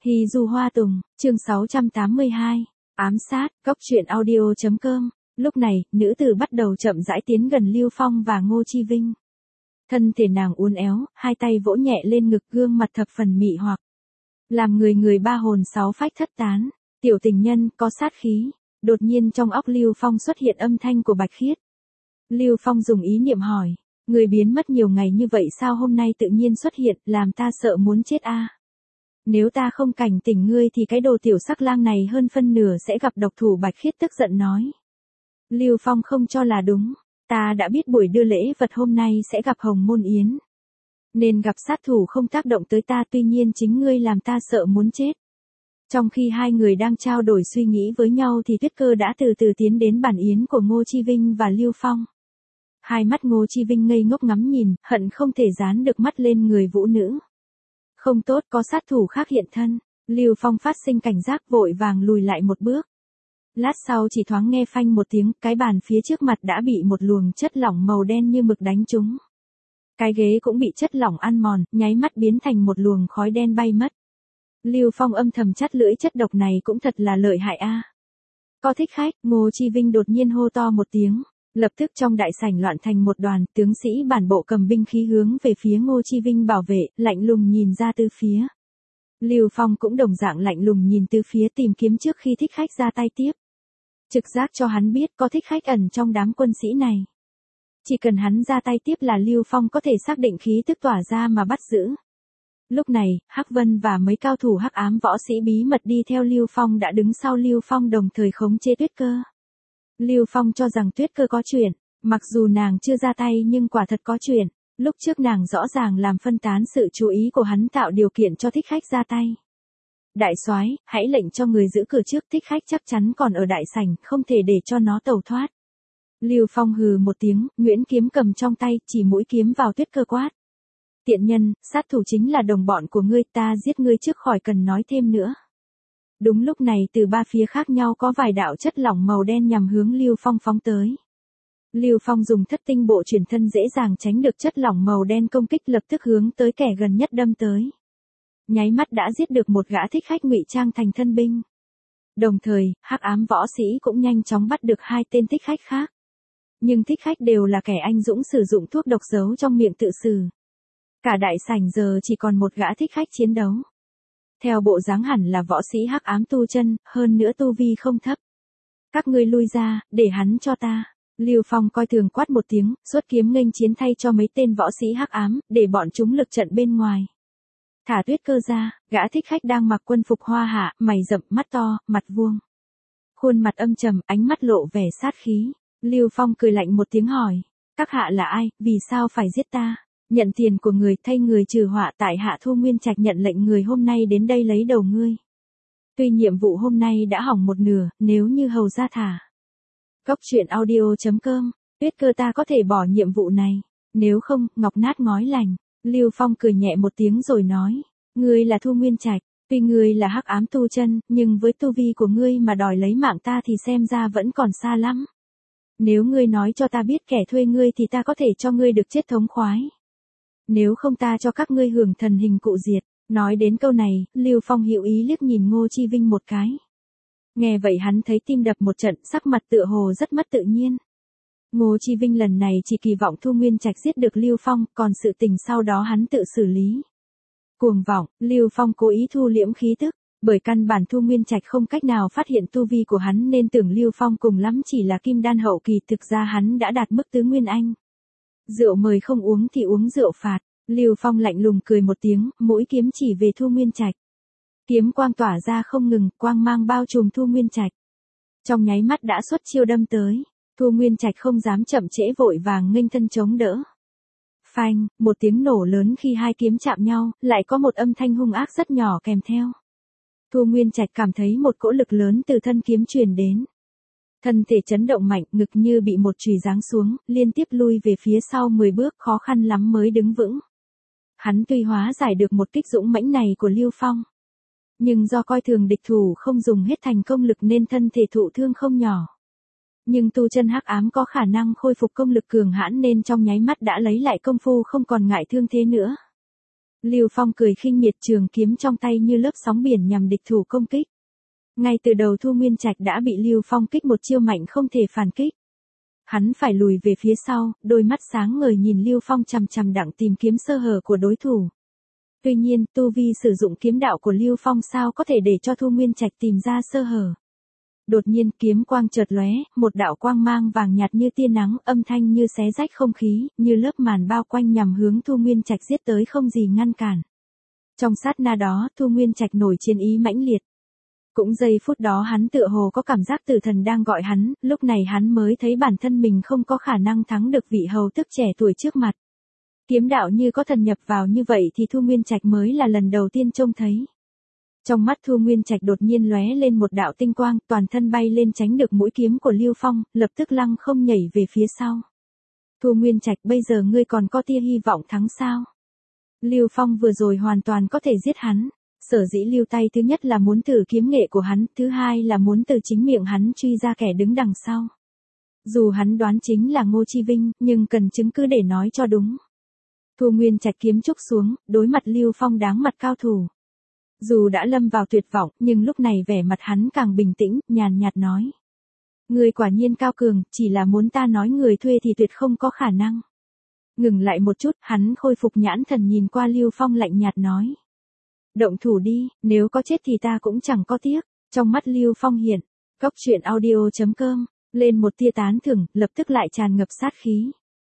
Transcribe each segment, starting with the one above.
Hy Du Hoa Tùng, chương 682, ám sát, cốc truyện audio.com. Lúc này, nữ tử bắt đầu chậm rãi tiến gần Lưu Phong và Ngô Chi Vinh. Thân thể nàng uốn éo, hai tay vỗ nhẹ lên ngực, gương mặt thập phần mị hoặc. Làm người ba hồn sáu phách thất tán. Tiểu tình nhân, có sát khí. Đột nhiên trong óc Lưu Phong xuất hiện âm thanh của Bạch Khiết. Lưu Phong dùng ý niệm hỏi, người biến mất nhiều ngày như vậy sao hôm nay tự nhiên xuất hiện, làm ta sợ muốn chết a. Nếu ta không cảnh tỉnh ngươi thì cái đồ tiểu sắc lang này hơn phân nửa sẽ gặp độc thủ. Bạch Khiết tức giận nói. Lưu Phong không cho là đúng, ta đã biết buổi đưa lễ vật hôm nay sẽ gặp Hồng Môn Yến. Nên gặp sát thủ không tác động tới ta, tuy nhiên chính ngươi làm ta sợ muốn chết. Trong khi hai người đang trao đổi suy nghĩ với nhau thì Tuyết Cơ đã từ từ tiến đến bàn yến của Ngô Chi Vinh và Lưu Phong. Hai mắt Ngô Chi Vinh ngây ngốc ngắm nhìn, hận không thể dán được mắt lên người vũ nữ. Không tốt, có sát thủ khác hiện thân. Lưu Phong phát sinh cảnh giác, vội vàng lùi lại một bước. Lát sau chỉ thoáng nghe phanh một tiếng, cái bàn phía trước mặt đã bị một luồng chất lỏng màu đen như mực đánh trúng. Cái ghế cũng bị chất lỏng ăn mòn, nháy mắt biến thành một luồng khói đen bay mất. Lưu Phong âm thầm chắt lưỡi, chất độc này cũng thật là lợi hại a. Có thích khách, Ngô Chi Vinh đột nhiên hô to một tiếng. Lập tức trong đại sảnh loạn thành một đoàn, tướng sĩ bản bộ cầm binh khí hướng về phía Ngô Chi Vinh bảo vệ, lạnh lùng nhìn ra từ phía. Lưu Phong cũng đồng dạng lạnh lùng nhìn từ phía, tìm kiếm trước khi thích khách ra tay tiếp. Trực giác cho hắn biết có thích khách ẩn trong đám quân sĩ này. Chỉ cần hắn ra tay tiếp là Lưu Phong có thể xác định khí tức tỏa ra mà bắt giữ. Lúc này, Hắc Vân và mấy cao thủ hắc ám võ sĩ bí mật đi theo Lưu Phong đã đứng sau Lưu Phong đồng thời khống chế Tuyết Cơ. Lưu Phong cho rằng Tuyết Cơ có chuyện, mặc dù nàng chưa ra tay nhưng quả thật có chuyện. Lúc trước nàng rõ ràng làm phân tán sự chú ý của hắn, tạo điều kiện cho thích khách ra tay. Đại soái, hãy lệnh cho người giữ cửa trước, thích khách chắc chắn còn ở đại sảnh, không thể để cho nó tẩu thoát. Lưu Phong hừ một tiếng, Nguyễn kiếm cầm trong tay, chỉ mũi kiếm vào Tuyết Cơ quát. Tiện nhân, sát thủ chính là đồng bọn của ngươi, ta giết ngươi trước khỏi cần nói thêm nữa. Đúng lúc này từ ba phía khác nhau có vài đạo chất lỏng màu đen nhằm hướng Lưu Phong phóng tới. Lưu Phong dùng thất tinh bộ chuyển thân dễ dàng tránh được chất lỏng màu đen công kích, lập tức hướng tới kẻ gần nhất đâm tới. Nháy mắt đã giết được một gã thích khách ngụy trang thành thân binh. Đồng thời, hắc ám võ sĩ cũng nhanh chóng bắt được hai tên thích khách khác. Nhưng thích khách đều là kẻ anh dũng sử dụng thuốc độc giấu trong miệng tự xử. Cả đại sảnh giờ chỉ còn một gã thích khách chiến đấu. Theo bộ dáng hẳn là võ sĩ hắc ám tu chân, hơn nữa tu vi không thấp. Các ngươi lui ra, để hắn cho ta. Lưu Phong coi thường quát một tiếng, xuất kiếm nghênh chiến thay cho mấy tên võ sĩ hắc ám, để bọn chúng lực trận bên ngoài. Thả Tuyết Cơ ra, gã thích khách đang mặc quân phục hoa hạ, mày rậm, mắt to, mặt vuông. Khuôn mặt âm trầm, ánh mắt lộ vẻ sát khí. Lưu Phong cười lạnh một tiếng hỏi, các hạ là ai, vì sao phải giết ta? Nhận tiền của người, thay người trừ họa, tại hạ Thu Nguyên Trạch nhận lệnh người hôm nay đến đây lấy đầu ngươi. Tuy nhiệm vụ hôm nay đã hỏng một nửa, nếu như hầu ra thả. Cốc truyện audio.com, Tuyết Cơ ta có thể bỏ nhiệm vụ này, nếu không, ngọc nát ngói lành. Lưu Phong cười nhẹ một tiếng rồi nói, ngươi là Thu Nguyên Trạch, tuy ngươi là hắc ám tu chân, nhưng với tu vi của ngươi mà đòi lấy mạng ta thì xem ra vẫn còn xa lắm. Nếu ngươi nói cho ta biết kẻ thuê ngươi thì ta có thể cho ngươi được chết thống khoái. Nếu không ta cho các ngươi hưởng thần hình cụ diệt. Nói đến câu này, Lưu Phong hữu ý liếc nhìn Ngô Chi Vinh một cái. Nghe vậy hắn thấy tim đập một trận, sắc mặt tựa hồ rất mất tự nhiên. Ngô Chi Vinh lần này chỉ kỳ vọng Thu Nguyên Trạch giết được Lưu Phong, còn sự tình sau đó hắn tự xử lý. Cuồng vọng, Lưu Phong cố ý thu liễm khí tức, bởi căn bản Thu Nguyên Trạch không cách nào phát hiện tu vi của hắn nên tưởng Lưu Phong cùng lắm chỉ là kim đan hậu kỳ, thực ra hắn đã đạt mức tứ nguyên anh. Rượu mời không uống thì uống rượu phạt. Lưu Phong lạnh lùng cười một tiếng, mũi kiếm chỉ về Thu Nguyên Trạch. Kiếm quang tỏa ra không ngừng, quang mang bao trùm Thu Nguyên Trạch. Trong nháy mắt đã xuất chiêu đâm tới. Thu Nguyên Trạch không dám chậm trễ, vội vàng nghênh thân chống đỡ. Phanh, một tiếng nổ lớn khi hai kiếm chạm nhau, lại có một âm thanh hung ác rất nhỏ kèm theo. Thu Nguyên Trạch cảm thấy một cỗ lực lớn từ thân kiếm truyền đến. Thân thể chấn động mạnh, ngực như bị một chùy giáng xuống, liên tiếp lui về phía sau 10 bước, khó khăn lắm mới đứng vững. Hắn tuy hóa giải được một kích dũng mãnh này của Lưu Phong, nhưng do coi thường địch thủ không dùng hết thành công lực nên thân thể thụ thương không nhỏ. Nhưng tu chân hắc ám có khả năng khôi phục công lực cường hãn nên trong nháy mắt đã lấy lại công phu, không còn ngại thương thế nữa. Lưu Phong cười khinh miệt, trường kiếm trong tay như lớp sóng biển nhằm địch thủ công kích. Ngay từ đầu Thu Nguyên Trạch đã bị Lưu Phong kích một chiêu mạnh không thể phản kích. Hắn phải lùi về phía sau, đôi mắt sáng ngời nhìn Lưu Phong chằm chằm đặng tìm kiếm sơ hở của đối thủ. Tuy nhiên, tu vi sử dụng kiếm đạo của Lưu Phong sao có thể để cho Thu Nguyên Trạch tìm ra sơ hở. Đột nhiên kiếm quang chợt lóe, một đạo quang mang vàng nhạt như tia nắng, âm thanh như xé rách không khí, như lớp màn bao quanh nhằm hướng Thu Nguyên Trạch giết tới không gì ngăn cản. Trong sát na đó, Thu Nguyên Trạch nổi chiến ý mãnh liệt. Cũng giây phút đó hắn tựa hồ có cảm giác tử thần đang gọi hắn, lúc này hắn mới thấy bản thân mình không có khả năng thắng được vị hầu tức trẻ tuổi trước mặt. Kiếm đạo như có thần nhập vào như vậy thì Thu Nguyên Trạch mới là lần đầu tiên trông thấy. Trong mắt Thu Nguyên Trạch đột nhiên lóe lên một đạo tinh quang, toàn thân bay lên tránh được mũi kiếm của Lưu Phong, lập tức lăng không nhảy về phía sau. Thu Nguyên Trạch, bây giờ ngươi còn có tia hy vọng thắng sao? Lưu Phong vừa rồi hoàn toàn có thể giết hắn. Sở dĩ lưu tay thứ nhất là muốn thử kiếm nghệ của hắn, thứ hai là muốn từ chính miệng hắn truy ra kẻ đứng đằng sau. Dù hắn đoán chính là Ngô Chi Vinh, nhưng cần chứng cứ để nói cho đúng. Thu Nguyên Trạch kiếm trúc xuống, đối mặt Lưu Phong đáng mặt cao thủ. Dù đã lâm vào tuyệt vọng, nhưng lúc này vẻ mặt hắn càng bình tĩnh, nhàn nhạt nói. Người quả nhiên cao cường, chỉ là muốn ta nói người thuê thì tuyệt không có khả năng. Ngừng lại một chút, hắn khôi phục nhãn thần nhìn qua Lưu Phong lạnh nhạt nói. Động thủ đi, nếu có chết thì ta cũng chẳng có tiếc. Trong mắt Lưu Phong hiện, Cốc Truyện Audio.com, lên một tia tán thưởng, lập tức lại tràn ngập sát khí.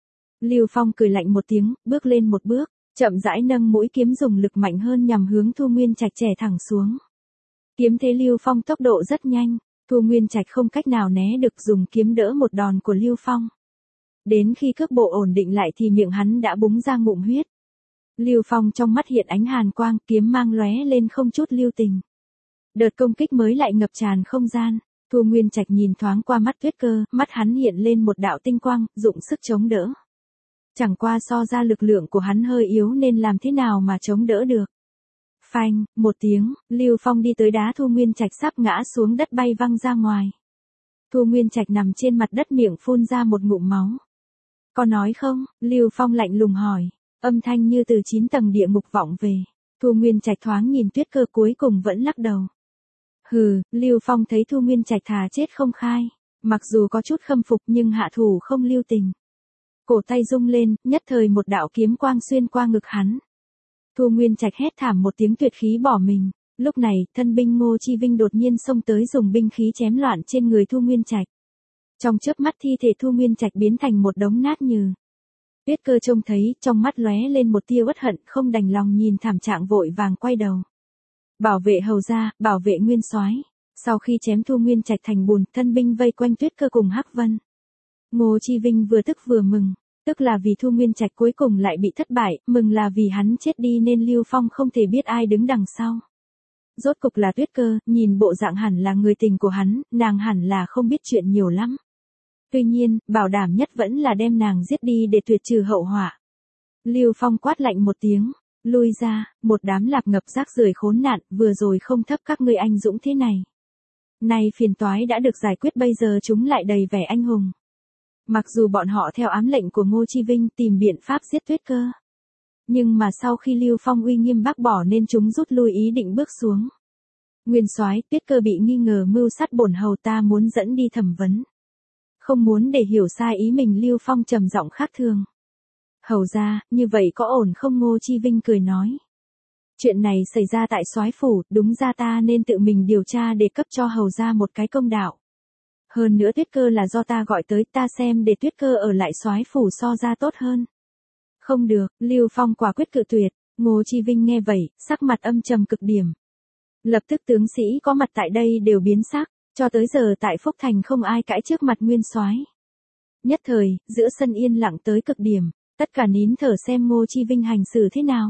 Lưu Phong cười lạnh một tiếng, bước lên một bước, chậm rãi nâng mũi kiếm dùng lực mạnh hơn nhằm hướng Thu Nguyên Trạch chẻ thẳng xuống. Kiếm thế Lưu Phong tốc độ rất nhanh, Thu Nguyên Trạch không cách nào né được, dùng kiếm đỡ một đòn của Lưu Phong. Đến khi cước bộ ổn định lại thì miệng hắn đã búng ra ngụm huyết. Lưu Phong trong mắt hiện ánh hàn quang, kiếm mang lóe lên không chút lưu tình. Đợt công kích mới lại ngập tràn không gian. Thu Nguyên Trạch nhìn thoáng qua mắt Tuyết Cơ, mắt hắn hiện lên một đạo tinh quang, dụng sức chống đỡ. Chẳng qua so ra lực lượng của hắn hơi yếu nên làm thế nào mà chống đỡ được. Phanh, một tiếng, Lưu Phong đi tới đá Thu Nguyên Trạch sắp ngã xuống đất, bay văng ra ngoài. Thu Nguyên Trạch nằm trên mặt đất, miệng phun ra một ngụm máu. Có nói không? Lưu Phong lạnh lùng hỏi. Âm thanh như từ 9 tầng địa ngục vọng về. Thu Nguyên Trạch thoáng nhìn Tuyết Cơ, cuối cùng vẫn lắc đầu. Hừ, Lưu Phong thấy Thu Nguyên Trạch thà chết không khai. Mặc dù có chút khâm phục nhưng hạ thủ không lưu tình. Cổ tay rung lên, nhất thời một đạo kiếm quang xuyên qua ngực hắn. Thu Nguyên Trạch hét thảm một tiếng, tuyệt khí bỏ mình. Lúc này, thân binh Ngô Chi Vinh đột nhiên xông tới dùng binh khí chém loạn trên người Thu Nguyên Trạch. Trong chớp mắt thi thể Thu Nguyên Trạch biến thành một đống nát nhừ. Tuyết Cơ trông thấy, trong mắt lóe lên một tia uất hận, không đành lòng nhìn thảm trạng vội vàng quay đầu. Bảo vệ hầu gia, bảo vệ Nguyên Soái. Sau khi chém Thu Nguyên Trạch thành bùn, thân binh vây quanh Tuyết Cơ cùng Hắc Vân. Ngô Chi Vinh vừa tức vừa mừng, tức là vì Thu Nguyên Trạch cuối cùng lại bị thất bại, mừng là vì hắn chết đi nên Lưu Phong không thể biết ai đứng đằng sau. Rốt cục là Tuyết Cơ, nhìn bộ dạng hẳn là người tình của hắn, nàng hẳn là không biết chuyện nhiều lắm. Tuy nhiên, bảo đảm nhất vẫn là đem nàng giết đi để tuyệt trừ hậu họa. Lưu Phong quát lạnh một tiếng, lui ra, một đám lạc ngập rác rưởi khốn nạn, vừa rồi không thấp các ngươi anh dũng thế này. Nay phiền toái đã được giải quyết, bây giờ chúng lại đầy vẻ anh hùng. Mặc dù bọn họ theo ám lệnh của Ngô Chi Vinh tìm biện pháp giết Tuyết Cơ. Nhưng mà sau khi Lưu Phong uy nghiêm bác bỏ nên chúng rút lui, ý định bước xuống. Nguyên Soái, Tuyết Cơ bị nghi ngờ mưu sát bổn hầu, ta muốn dẫn đi thẩm vấn. Không muốn để hiểu sai ý mình, Lưu Phong trầm giọng khác thường. Hầu ra, như vậy có ổn không? Ngô Chi Vinh cười nói. Chuyện này xảy ra tại soái phủ, đúng ra ta nên tự mình điều tra để cấp cho hầu ra một cái công đạo. Hơn nữa Tuyết Cơ là do ta gọi tới, ta xem để Tuyết Cơ ở lại soái phủ so ra tốt hơn. Không được, Lưu Phong quả quyết cự tuyệt. Ngô Chi Vinh nghe vậy, sắc mặt âm trầm cực điểm. Lập tức tướng sĩ có mặt tại đây đều biến sắc, cho tới giờ tại Phúc Thành không ai cãi trước mặt Nguyên Soái. Nhất thời, giữa sân yên lặng tới cực điểm, tất cả nín thở xem Ngô Chi Vinh hành xử thế nào.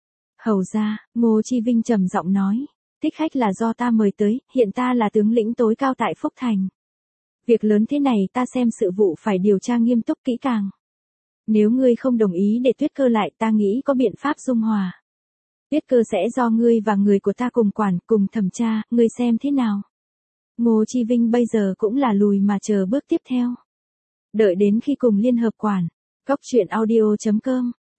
Hầu ra, Ngô Chi Vinh trầm giọng nói, thích khách là do ta mời tới, hiện ta là tướng lĩnh tối cao tại Phúc Thành. Việc lớn thế này ta xem sự vụ phải điều tra nghiêm túc kỹ càng. Nếu ngươi không đồng ý để Tuyết Cơ lại, ta nghĩ có biện pháp dung hòa. Tuyết Cơ sẽ do ngươi và người của ta cùng quản, cùng thẩm tra, ngươi xem thế nào. Ngô Chi Vinh bây giờ cũng là lùi mà chờ bước tiếp theo. Đợi đến khi cùng liên hợp quản. Cốc Truyện Audio.com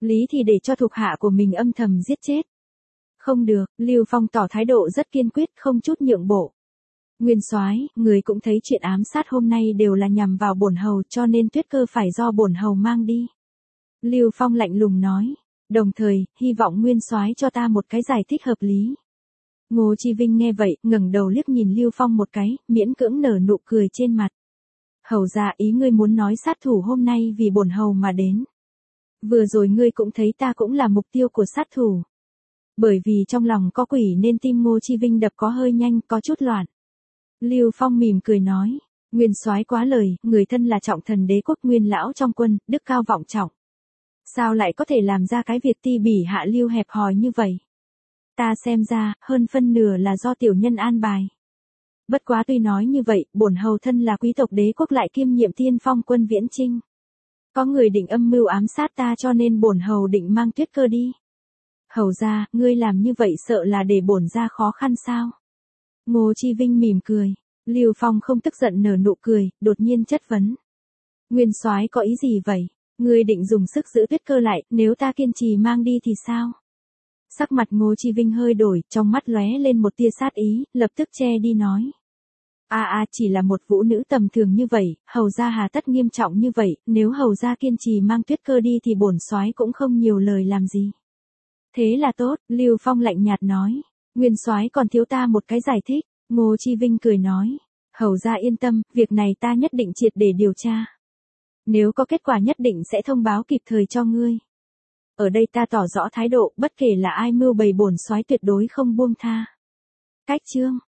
lý thì để cho thuộc hạ của mình âm thầm giết chết. Không được, Lưu Phong tỏ thái độ rất kiên quyết, không chút nhượng bộ. Nguyên soái, người cũng thấy chuyện ám sát hôm nay đều là nhằm vào bổn hầu, cho nên tuyết cơ phải do bổn hầu mang đi. Lưu Phong lạnh lùng nói, đồng thời, hy vọng Nguyên soái cho ta một cái giải thích hợp lý. Ngô Chi Vinh nghe vậy, ngẩng đầu liếc nhìn Lưu Phong một cái, miễn cưỡng nở nụ cười trên mặt. Hầu ra, ý ngươi muốn nói sát thủ hôm nay vì bổn hầu mà đến. Vừa rồi ngươi cũng thấy ta cũng là mục tiêu của sát thủ. Bởi vì trong lòng có quỷ nên tim Ngô Chi Vinh đập có hơi nhanh, có chút loạn. Lưu Phong mỉm cười nói, Nguyên soái quá lời, người thân là trọng thần đế quốc Nguyên lão trong quân, đức cao vọng trọng. Sao lại có thể làm ra cái việc ti bỉ hạ lưu hẹp hòi như vậy? Ta xem ra, hơn phân nửa là do tiểu nhân an bài. Bất quá tuy nói như vậy, bổn hầu thân là quý tộc đế quốc lại kiêm nhiệm tiên phong quân viễn chinh. Có người định âm mưu ám sát ta cho nên bổn hầu định mang tuyết cơ đi. Hầu ra, ngươi làm như vậy sợ là để bổn ra khó khăn sao? Ngô Chi Vinh mỉm cười. Lưu Phong không tức giận nở nụ cười, đột nhiên chất vấn. Nguyên soái có ý gì vậy? Ngươi định dùng sức giữ tuyết cơ lại, nếu ta kiên trì mang đi thì sao? Sắc mặt Ngô Chi Vinh hơi đổi, trong mắt lóe lên một tia sát ý, lập tức che đi nói. Chỉ là một vũ nữ tầm thường như vậy, hầu gia hà tất nghiêm trọng như vậy, nếu hầu gia kiên trì mang tuyết cơ đi thì bổn soái cũng không nhiều lời làm gì. Thế là tốt, Lưu Phong lạnh nhạt nói. Nguyên soái còn thiếu ta một cái giải thích. Ngô Chi Vinh cười nói. Hầu gia yên tâm, việc này ta nhất định triệt để điều tra. Nếu có kết quả nhất định sẽ thông báo kịp thời cho ngươi. Ở đây ta tỏ rõ thái độ, bất kể là ai mưu bày bổn soái tuyệt đối không buông tha. Cách chương